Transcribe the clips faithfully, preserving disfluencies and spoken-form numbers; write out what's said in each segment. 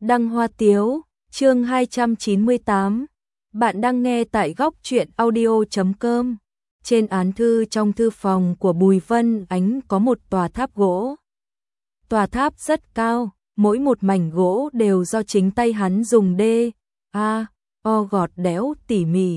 Đăng Hoa Tiếu, chương hai trăm chín mươi tám. Bạn đang nghe tại góc truyện audio chấm com. Trên án thư trong thư phòng của Bùi Vân Ánh có một tòa tháp gỗ. Tòa tháp rất cao, mỗi một mảnh gỗ đều do chính tay hắn dùng đê, a, o gọt đẽo tỉ mỉ.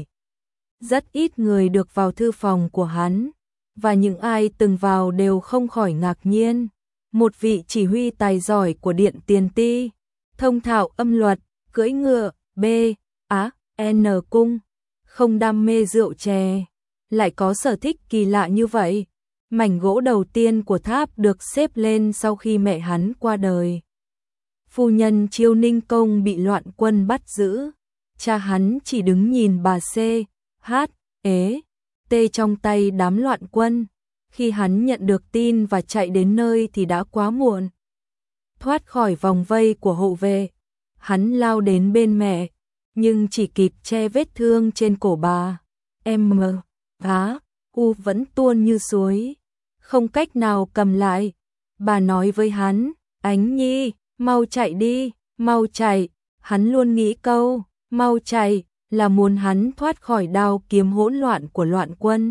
Rất ít người được vào thư phòng của hắn, và những ai từng vào đều không khỏi ngạc nhiên. Một vị chỉ huy tài giỏi của Điện Tiền Ti, thông thạo âm luật, cưỡi ngựa, b, á, n cung, không đam mê rượu chè, lại có sở thích kỳ lạ như vậy. Mảnh gỗ đầu tiên của tháp được xếp lên sau khi mẹ hắn qua đời. Phu nhân Chiêu Ninh Công bị loạn quân bắt giữ, cha hắn chỉ đứng nhìn bà C, H, ế, T trong tay đám loạn quân. Khi hắn nhận được tin và chạy đến nơi thì đã quá muộn. Thoát khỏi vòng vây của hộ vệ, hắn lao đến bên mẹ, nhưng chỉ kịp che vết thương trên cổ bà. M, á, u vẫn tuôn như suối, không cách nào cầm lại. Bà nói với hắn, Ánh Nhi, mau chạy đi, mau chạy. Hắn luôn nghĩ câu, mau chạy, là muốn hắn thoát khỏi đao kiếm hỗn loạn của loạn quân.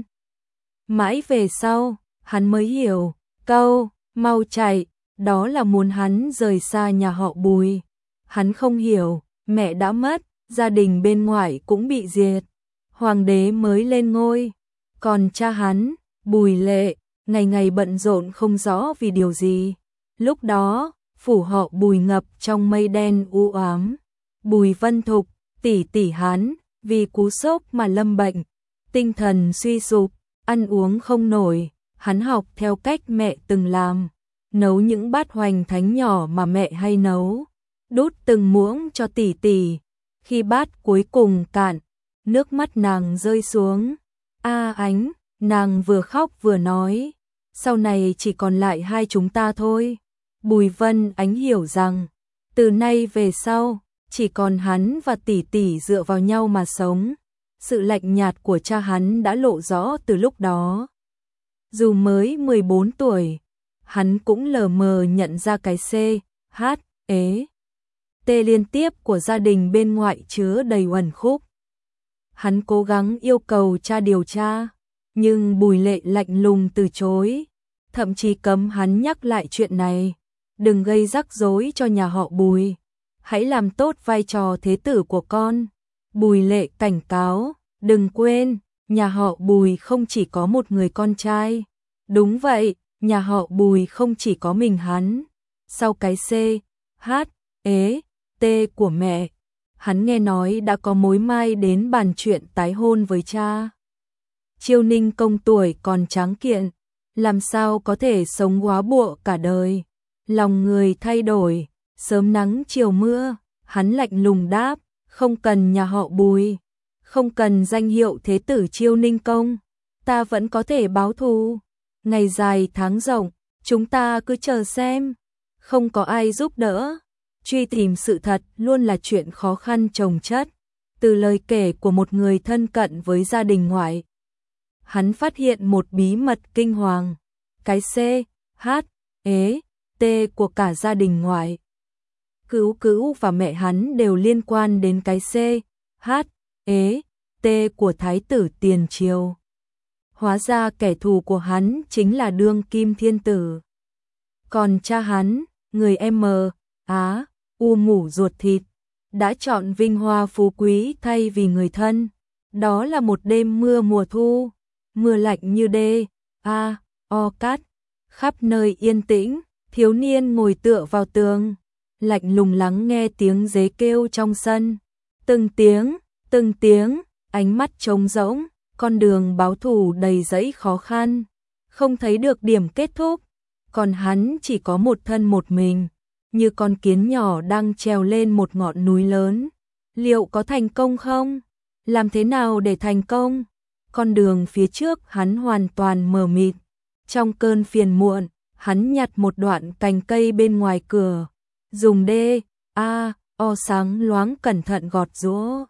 Mãi về sau, hắn mới hiểu, câu, mau chạy, đó là muốn hắn rời xa nhà họ Bùi. Hắn không hiểu, mẹ đã mất, gia đình bên ngoài cũng bị diệt, hoàng đế mới lên ngôi. Còn cha hắn, Bùi Lệ, ngày ngày bận rộn không rõ vì điều gì. Lúc đó, phủ họ Bùi ngập trong mây đen u ám. Bùi Vân Thục, tỷ tỷ hắn, vì cú sốc mà lâm bệnh, tinh thần suy sụp, ăn uống không nổi. Hắn học theo cách mẹ từng làm, nấu những bát hoành thánh nhỏ mà mẹ hay nấu, đút từng muỗng cho tỷ tỷ. Khi bát cuối cùng cạn, nước mắt nàng rơi xuống. A Ánh, nàng vừa khóc vừa nói, sau này chỉ còn lại hai chúng ta thôi. Bùi Vân Ánh hiểu rằng, từ nay về sau, chỉ còn hắn và tỷ tỷ dựa vào nhau mà sống. Sự lạnh nhạt của cha hắn đã lộ rõ từ lúc đó. Dù mới mười bốn tuổi, hắn cũng lờ mờ nhận ra cái C, H, ế, T liên tiếp của gia đình bên ngoại chứa đầy uẩn khúc. Hắn cố gắng yêu cầu cha điều tra, nhưng Bùi Lệ lạnh lùng từ chối, thậm chí cấm hắn nhắc lại chuyện này. Đừng gây rắc rối cho nhà họ Bùi, hãy làm tốt vai trò thế tử của con. Bùi Lệ cảnh cáo, đừng quên, nhà họ Bùi không chỉ có một người con trai. Đúng vậy, nhà họ Bùi không chỉ có mình hắn. Sau cái C, H, ế, T của mẹ, hắn nghe nói đã có mối mai đến bàn chuyện tái hôn với cha. Chiêu Ninh Công tuổi còn tráng kiện, làm sao có thể sống góa bụa cả đời. Lòng người thay đổi, sớm nắng chiều mưa, hắn lạnh lùng đáp, không cần nhà họ Bùi, không cần danh hiệu thế tử Chiêu Ninh Công, ta vẫn có thể báo thù. Ngày dài tháng rộng, chúng ta cứ chờ xem. Không có ai giúp đỡ, truy tìm sự thật luôn là chuyện khó khăn chồng chất. Từ lời kể của một người thân cận với gia đình ngoại, hắn phát hiện một bí mật kinh hoàng. Cái C, H, ế, T của cả gia đình ngoại, Cứu Cứu và mẹ hắn đều liên quan đến cái C, H, ế, T của Thái tử tiền triều. Hóa ra kẻ thù của hắn chính là đương kim thiên tử. Còn cha hắn, người M, Á, U mủ ruột thịt, đã chọn vinh hoa phú quý thay vì người thân. Đó là một đêm mưa mùa thu, mưa lạnh như đê, A, O cát, khắp nơi yên tĩnh. Thiếu niên ngồi tựa vào tường, lạnh lùng lắng nghe tiếng dế kêu trong sân. Từng tiếng, từng tiếng, ánh mắt trống rỗng, con đường báo thù đầy dẫy khó khăn, không thấy được điểm kết thúc. Còn hắn chỉ có một thân một mình, như con kiến nhỏ đang trèo lên một ngọn núi lớn. Liệu có thành công không? Làm thế nào để thành công? Con đường phía trước hắn hoàn toàn mờ mịt. Trong cơn phiền muộn, hắn nhặt một đoạn cành cây bên ngoài cửa, dùng đê, a, o sáng loáng cẩn thận gọt giũa,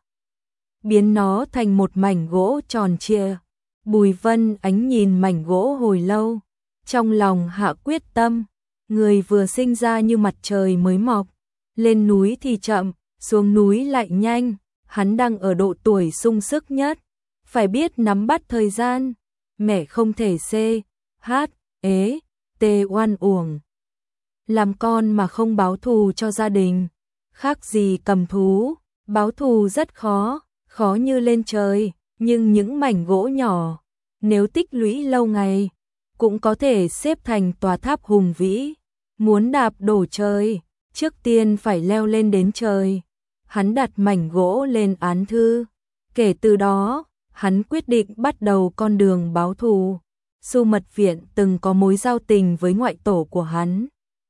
biến nó thành một mảnh gỗ tròn trịa. Bùi Vân Ánh nhìn mảnh gỗ hồi lâu, trong lòng hạ quyết tâm, người vừa sinh ra như mặt trời mới mọc, Lên núi thì chậm, xuống núi lại nhanh, hắn đang ở độ tuổi sung sức nhất, phải biết nắm bắt thời gian. Mẹ không thể c, h, ế, t oan uổng. Làm con mà không báo thù cho gia đình, khác gì cầm thú, báo thù rất khó, khó như lên trời, nhưng những mảnh gỗ nhỏ, nếu tích lũy lâu ngày, cũng có thể xếp thành tòa tháp hùng vĩ. Muốn đạp đổ trời, trước tiên phải leo lên đến trời. Hắn đặt mảnh gỗ lên án thư. Kể từ đó, hắn quyết định bắt đầu con đường báo thù. Su Mật Viện từng có mối giao tình với ngoại tổ của hắn.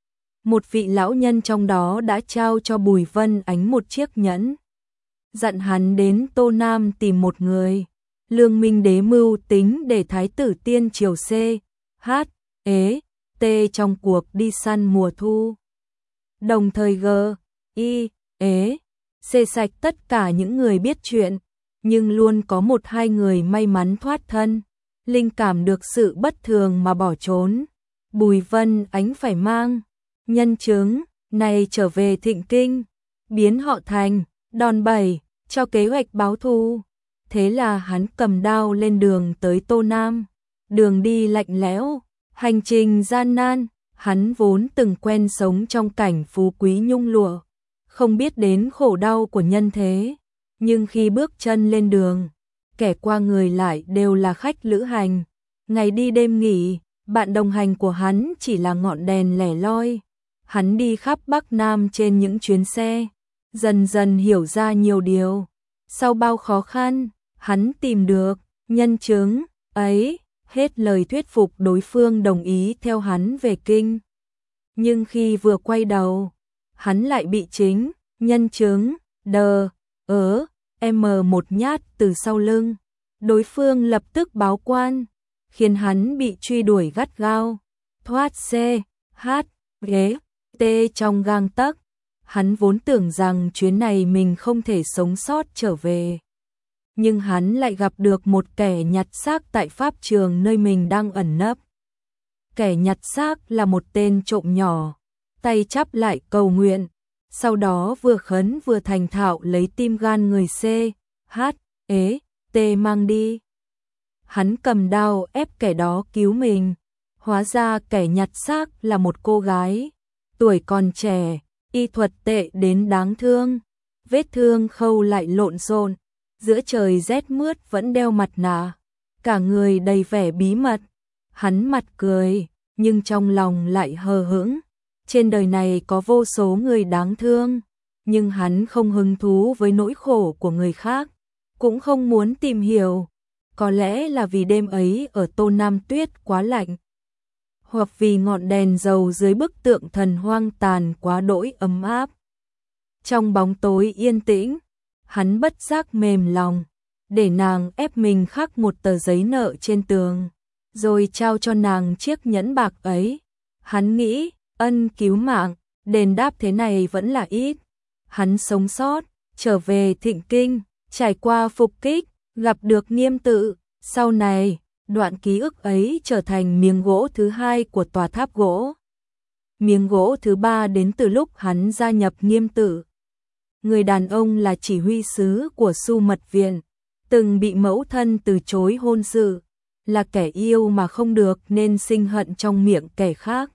Một vị lão nhân trong đó đã trao cho Bùi Vân Ánh một chiếc nhẫn, dặn hắn đến Tô Nam tìm một người. Lương Minh Đế mưu tính để Thái tử Tiên Triều C, H, ế, T trong cuộc đi săn mùa thu. Đồng thời G, I, ế, xê sạch tất cả những người biết chuyện, nhưng luôn có một hai người may mắn thoát thân, linh cảm được sự bất thường mà bỏ trốn. Bùi Vân Ánh phải mang nhân chứng này trở về Thịnh Kinh, biến họ thành đòn bẩy cho kế hoạch báo thù. Thế là hắn cầm đao lên đường tới Tô Nam. Đường đi lạnh lẽo, hành trình gian nan, hắn vốn từng quen sống trong cảnh phú quý nhung lụa, không biết đến khổ đau của nhân thế. Nhưng khi bước chân lên đường, kẻ qua người lại đều là khách lữ hành. Ngày đi đêm nghỉ, bạn đồng hành của hắn chỉ là ngọn đèn lẻ loi. Hắn đi khắp Bắc Nam trên những chuyến xe, dần dần hiểu ra nhiều điều. Sau bao khó khăn, hắn tìm được nhân chứng ấy, hết lời thuyết phục đối phương đồng ý theo hắn về kinh. Nhưng khi vừa quay đầu, hắn lại bị chính nhân chứng đờ ớ em một nhát từ sau lưng. Đối phương lập tức báo quan, khiến hắn bị truy đuổi gắt gao, thoát C, H, ghế, T trong gang tấc. Hắn vốn tưởng rằng chuyến này mình không thể sống sót trở về, nhưng hắn lại gặp được một kẻ nhặt xác tại pháp trường nơi mình đang ẩn nấp. Kẻ nhặt xác là một tên trộm nhỏ, tay chắp lại cầu nguyện, sau đó vừa khấn vừa thành thạo lấy tim gan người C, H, ế, T mang đi. Hắn cầm đao ép kẻ đó cứu mình. Hóa ra kẻ nhặt xác là một cô gái, tuổi còn trẻ, y thuật tệ đến đáng thương, vết thương khâu lại lộn xộn, giữa trời rét mướt vẫn đeo mặt nạ, cả người đầy vẻ bí mật. Hắn mặt cười, nhưng trong lòng lại hờ hững. Trên đời này có vô số người đáng thương, nhưng hắn không hứng thú với nỗi khổ của người khác, cũng không muốn tìm hiểu. Có lẽ là vì đêm ấy ở Tô Nam tuyết quá lạnh, hoặc vì ngọn đèn dầu dưới bức tượng thần hoang tàn quá đỗi ấm áp. Trong bóng tối yên tĩnh, hắn bất giác mềm lòng, để nàng ép mình khắc một tờ giấy nợ trên tường, rồi trao cho nàng chiếc nhẫn bạc ấy. Hắn nghĩ, ân cứu mạng, đền đáp thế này vẫn là ít. Hắn sống sót, trở về Thịnh Kinh, trải qua phục kích, gặp được Nghiêm Tự. Sau này, đoạn ký ức ấy trở thành miếng gỗ thứ hai của tòa tháp gỗ. Miếng gỗ thứ ba đến từ lúc hắn gia nhập Nghiêm Tự. Người đàn ông là chỉ huy sứ của Su Mật Viện, từng bị mẫu thân từ chối hôn sự, là kẻ yêu mà không được nên sinh hận trong miệng kẻ khác.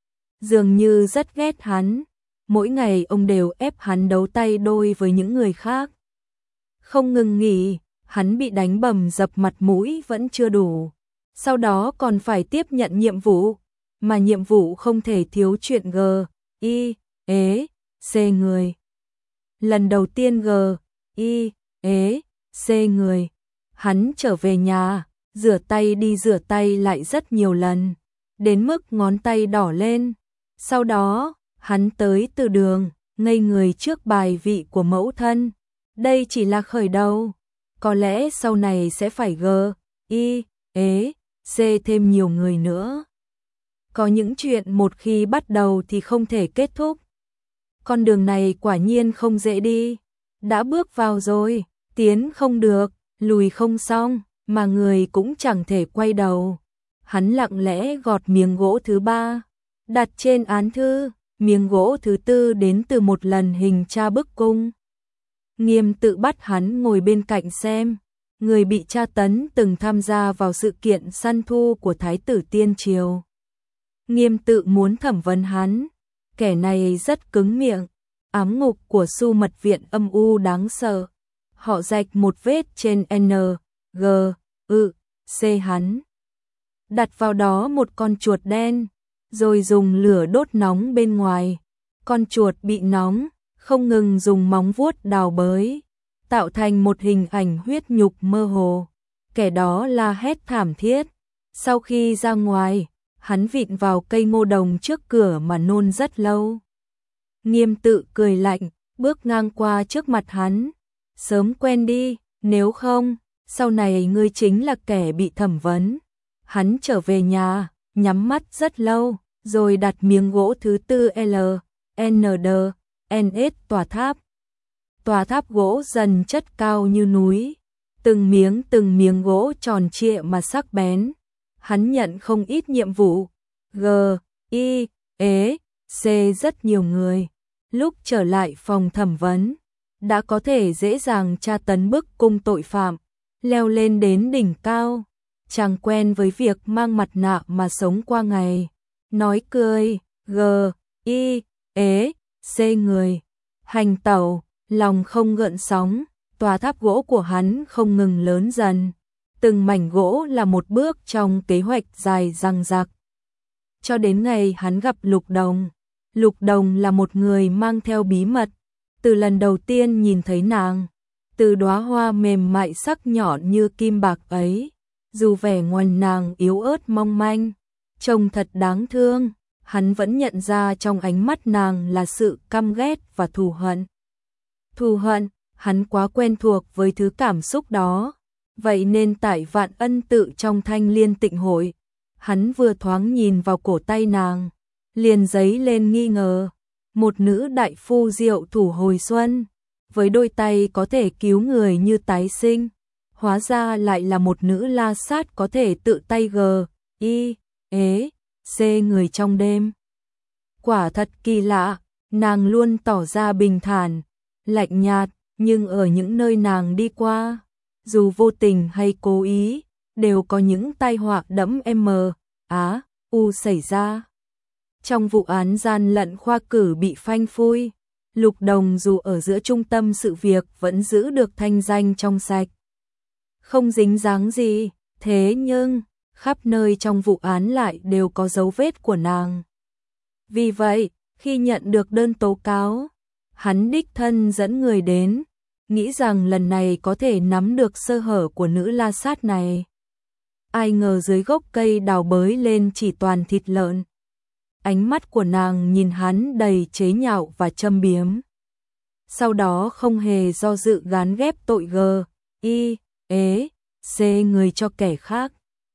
Dường như rất ghét hắn, mỗi ngày ông đều ép hắn đấu tay đôi với những người khác. Không ngừng nghỉ, hắn bị đánh bầm dập mặt mũi vẫn chưa đủ. Sau đó còn phải tiếp nhận nhiệm vụ, mà nhiệm vụ không thể thiếu chuyện G, I, ế, C người. Lần đầu tiên G, I, ế, C người, hắn trở về nhà, rửa tay đi rửa tay lại rất nhiều lần, đến mức ngón tay đỏ lên. Sau đó, hắn tới từ đường, ngây người trước bài vị của mẫu thân. Đây chỉ là khởi đầu, có lẽ sau này sẽ phải G, I, ế, C thêm nhiều người nữa. Có những chuyện một khi bắt đầu thì không thể kết thúc. Con đường này quả nhiên không dễ đi, đã bước vào rồi, tiến không được, lùi không xong, mà người cũng chẳng thể quay đầu. Hắn lặng lẽ gọt miếng gỗ thứ ba, đặt trên án thư, miếng gỗ thứ tư đến từ một lần hình tra bức cung. Nghiêm Tự bắt hắn ngồi bên cạnh xem, người bị tra tấn từng tham gia vào sự kiện săn thu của Thái tử Tiên Triều. Nghiêm Tự muốn thẩm vấn hắn, kẻ này rất cứng miệng, ám ngục của Su Mật Viện âm u đáng sợ. Họ rạch một vết trên N, G, ư, C hắn. Đặt vào đó một con chuột đen, rồi dùng lửa đốt nóng bên ngoài. Con chuột bị nóng, không ngừng dùng móng vuốt đào bới, tạo thành một hình ảnh huyết nhục mơ hồ. Kẻ đó la hét thảm thiết. Sau khi ra ngoài, hắn vịn vào cây ngô đồng trước cửa mà nôn rất lâu. Nghiêm Tự cười lạnh, bước ngang qua trước mặt hắn. Sớm quen đi, nếu không, sau này ngươi chính là kẻ bị thẩm vấn. Hắn trở về nhà, nhắm mắt rất lâu, rồi đặt miếng gỗ thứ tư L, N D, N S tòa tháp. Tòa tháp gỗ dần chất cao như núi, từng miếng từng miếng gỗ tròn trịa mà sắc bén. Hắn nhận không ít nhiệm vụ, G, I, E, C rất nhiều người. Lúc trở lại phòng thẩm vấn, đã có thể dễ dàng tra tấn bức cung tội phạm, leo lên đến đỉnh cao. Chàng quen với việc mang mặt nạ mà sống qua ngày, nói cười, G, I, E, C người, hành tẩu, lòng không gợn sóng. Tòa tháp gỗ của hắn không ngừng lớn dần, từng mảnh gỗ là một bước trong kế hoạch dài dằng dặc. Cho đến ngày hắn gặp Lục Đồng. Lục Đồng là một người mang theo bí mật. Từ lần đầu tiên nhìn thấy nàng, từ đóa hoa mềm mại sắc nhọn như kim bạc ấy, dù vẻ ngoài nàng yếu ớt mong manh, trông thật đáng thương, hắn vẫn nhận ra trong ánh mắt nàng là sự căm ghét và thù hận. Thù hận, hắn quá quen thuộc với thứ cảm xúc đó, vậy nên tại Vạn Ân Tự trong Thanh Liên Tịnh Hội, hắn vừa thoáng nhìn vào cổ tay nàng, liền dấy lên nghi ngờ. Một nữ đại phu diệu thủ hồi xuân, với đôi tay có thể cứu người như tái sinh, hóa ra lại là một nữ la sát có thể tự tay g, i, ế, c người trong đêm. Quả thật kỳ lạ, nàng luôn tỏ ra bình thản, lạnh nhạt, nhưng ở những nơi nàng đi qua, dù vô tình hay cố ý, đều có những tai họa đẫm m, á, u xảy ra. Trong vụ án gian lận khoa cử bị phanh phui, Lục Đồng dù ở giữa trung tâm sự việc vẫn giữ được thanh danh trong sạch. Không dính dáng gì, thế nhưng, khắp nơi trong vụ án lại đều có dấu vết của nàng. Vì vậy, khi nhận được đơn tố cáo, hắn đích thân dẫn người đến, nghĩ rằng lần này có thể nắm được sơ hở của nữ la sát này. Ai ngờ dưới gốc cây đào bới lên chỉ toàn thịt lợn. Ánh mắt của nàng nhìn hắn đầy chế nhạo và châm biếm. Sau đó không hề do dự gán ghép tội g, i, ế, c người cho kẻ khác.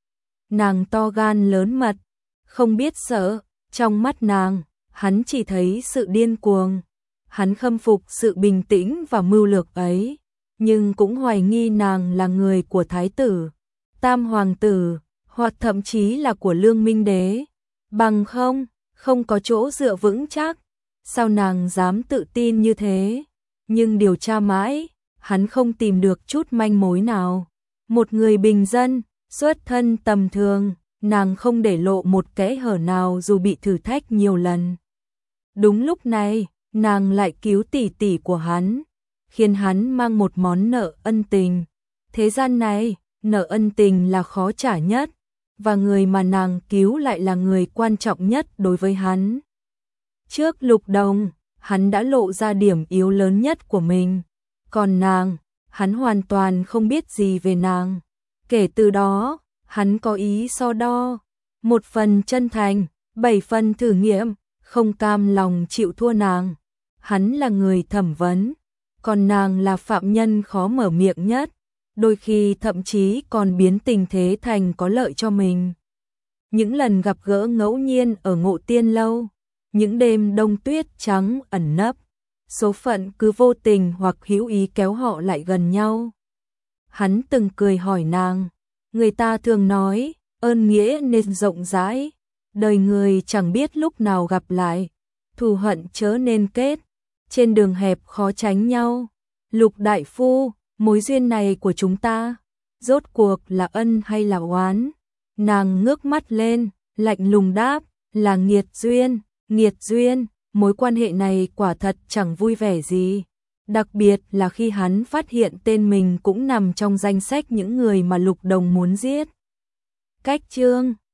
Nàng to gan lớn mật, không biết sợ, trong mắt nàng, hắn chỉ thấy sự điên cuồng. Hắn khâm phục sự bình tĩnh và mưu lược ấy, nhưng cũng hoài nghi nàng là người của thái tử, tam hoàng tử, hoặc thậm chí là của Lương Minh Đế. Bằng không, không có chỗ dựa vững chắc, sao nàng dám tự tin như thế? Nhưng điều tra mãi, hắn không tìm được chút manh mối nào. Một người bình dân, xuất thân tầm thường, nàng không để lộ một kẽ hở nào dù bị thử thách nhiều lần. Đúng lúc này, nàng lại cứu tỷ tỷ của hắn, khiến hắn mang một món nợ ân tình. Thế gian này, nợ ân tình là khó trả nhất, và người mà nàng cứu lại là người quan trọng nhất đối với hắn. Trước Lục Đồng, hắn đã lộ ra điểm yếu lớn nhất của mình, còn nàng, hắn hoàn toàn không biết gì về nàng. Kể từ đó, hắn có ý so đo, một phần chân thành, bảy phần thử nghiệm, không cam lòng chịu thua nàng. Hắn là người thẩm vấn, còn nàng là phạm nhân khó mở miệng nhất, đôi khi thậm chí còn biến tình thế thành có lợi cho mình. Những lần gặp gỡ ngẫu nhiên ở Ngộ Tiên Lâu, những đêm đông tuyết trắng ẩn nấp, số phận cứ vô tình hoặc hữu ý kéo họ lại gần nhau. Hắn từng cười hỏi nàng, người ta thường nói, ơn nghĩa nên rộng rãi, đời người chẳng biết lúc nào gặp lại. thù hận chớ nên kết, trên đường hẹp khó tránh nhau. Lục đại phu, mối duyên này của chúng ta, rốt cuộc là ân hay là oán? Nàng ngước mắt lên, lạnh lùng đáp, là nghiệt duyên, nghiệt duyên, mối quan hệ này quả thật chẳng vui vẻ gì. Đặc biệt là khi hắn phát hiện tên mình cũng nằm trong danh sách những người mà Lục Đồng muốn giết. Cách chương